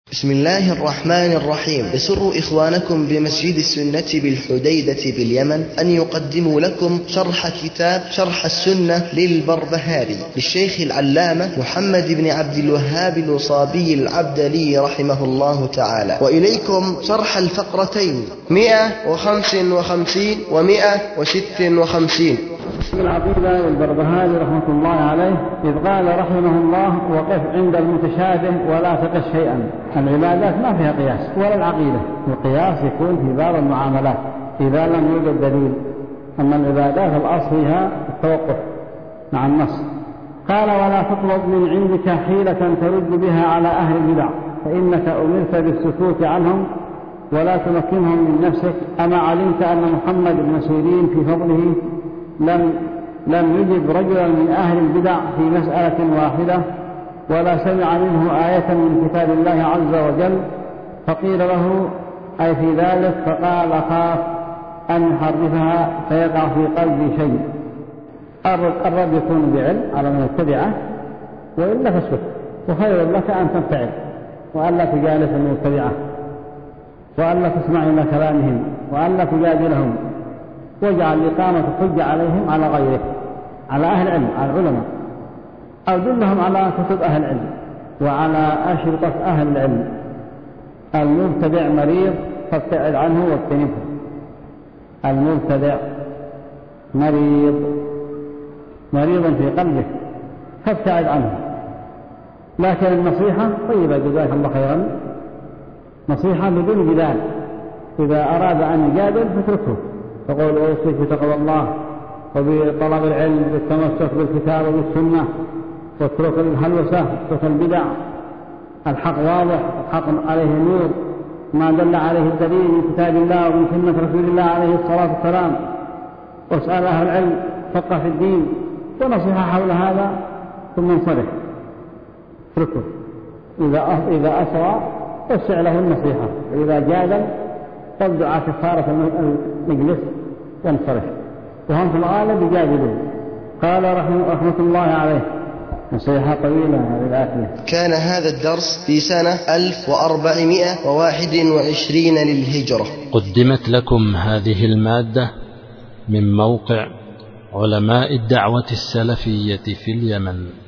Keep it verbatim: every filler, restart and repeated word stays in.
بسم الله الرحمن الرحيم. يسر إخوانكم بمسجد السنة بالحديدة باليمن أن يقدموا لكم شرح كتاب شرح السنة للبربهاري للشيخ العلامة محمد بن عبد الوهاب الوصابي العبدلي رحمه الله تعالى. وإليكم شرح الفقرتين مئة وخمس وخمسين ومئة وست وخمسين. العقيدة للبربهاري رحمة الله عليه إذ قال رحمه الله: وقف عند المتشابه ولا تقس شيئا. العبادات ما فيها قياس ولا العقيدة، القياس يكون في باب المعاملات إذا لم يوجد دليل، أما العبادات الأصل فيها التوقف مع النص. قال: ولا تطلب من عندك حيلة ترد بها على أهل البدع، فإنك أمرت بالسكوت عنهم ولا تمكنهم من نفسك. أما علمت أن محمد بن سيرين في فضله لم لم يجب رجلا من أهل البدع في مسألة واحدة ولا سمع منه آية من كتاب الله عز وجل، فقيل له: أي في ذلك؟ فقال: خاف أن يحرفها فيقع في قلبي شيء. الرد يكون بعلم على من يتبعه، وإلا فاسكت، وخير لك أن تبتعد وألا تجالس المتبعة وألا تسمع إلى كلامهم وألا تجادلهم، واجعل إقامة الحجة عليهم على غيره، على أهل العلم، على العلماء، أو دلهم على كتب أهل العلم وعلى أشرطة أهل العلم. المبتدع مريض فابتعد عنه واجتنبه. المبتدع مريض مريض في قلبه فابتعد عنه. لكن النصيحة طيبة، جزاك الله خيرا، نصيحة بدون جدال. إذا أراد أن يجادل فاتركه، تقول: أوصيك بتقوى الله وبطلب العلم بالتمسك بالكتاب والسنة، واترك الهلوسة، واترك البدع. الحق واضح، الحق عليه نور، ما دل عليه الدليل من كتاب الله ومن سنة رسول الله عليه الصلاة والسلام. واسأل أهل العلم، فقه في الدين، ونصيحة حول هذا، ثم انصرف، اتركه. إذا إذا أسرى وسع له النصيحة، وإذا جادل فادعى كفارة المجلس وانصرف، وهم في الغالب يجادلون. قال رحمة الله عليه: نصيحة طويلة هذه الآتية. كان هذا الدرس في سنة ألف وأربعمائة وواحد وعشرين للهجرة. قدمت لكم هذه المادة من موقع علماء الدعوة السلفية في اليمن.